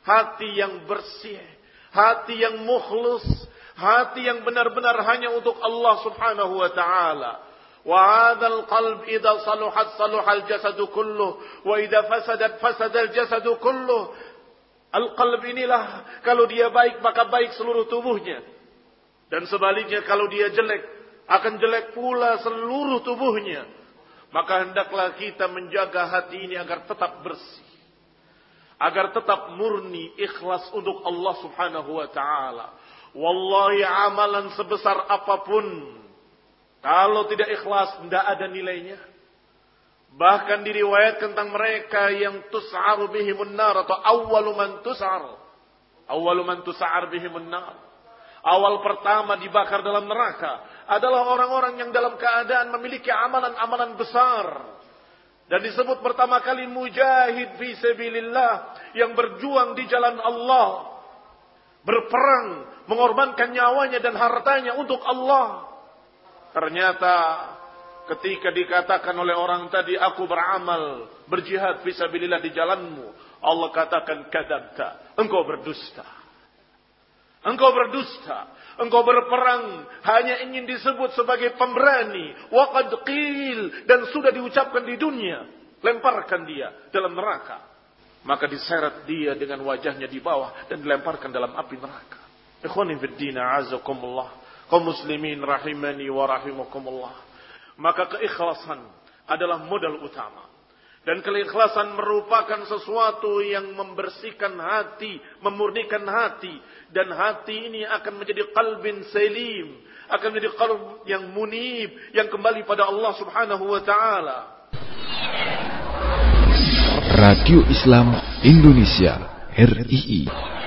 hati yang bersih, hati yang mukhlis, hati yang benar-benar hanya untuk Allah Subhanahu wa taala. Wa hadzal qalb idza saluhat saluhal jasadu kulluh wa idza fasadat fasadal jasadu kulluh. Al-qalb inilah kalau dia baik maka baik seluruh tubuhnya. Dan sebaliknya kalau dia jelek akan jelek pula seluruh tubuhnya. Maka hendaklah kita menjaga hati ini agar tetap bersih, agar tetap murni, ikhlas untuk Allah Subhanahu wa taala. Wallahi amalan sebesar apapun, kalau tidak ikhlas tidak ada nilainya. Bahkan diriwayatkan tentang mereka yang tus'aru bihimun nar, atau awwalu man tus'ar bihimun nar. Awal pertama dibakar dalam neraka adalah orang-orang yang dalam keadaan memiliki amalan-amalan besar. Dan disebut pertama kali mujahid fi sabilillah, yang berjuang di jalan Allah, berperang, mengorbankan nyawanya dan hartanya untuk Allah. Ternyata ketika dikatakan oleh orang tadi, aku beramal, berjihad fi sabilillah di jalanmu, Allah katakan kadzabta, engkau berdusta. Engkau berdusta, engkau berperang hanya ingin disebut sebagai pemberani. Wa qad qil, dan sudah diucapkan di dunia, lemparkan dia dalam neraka. Maka diseret dia dengan wajahnya di bawah dan dilemparkan dalam api neraka. Ikhwani fid din, a'azakumullah, kaum muslimin rahimani wa rahimakumullah. Maka keikhlasan adalah modal utama. Dan keikhlasan merupakan sesuatu yang membersihkan hati, memurnikan hati. Dan hati ini akan menjadi qalbin salim, akan menjadi qalb yang munib, yang kembali pada Allah Subhanahu wa ta'ala. Radio Islam Indonesia, RII.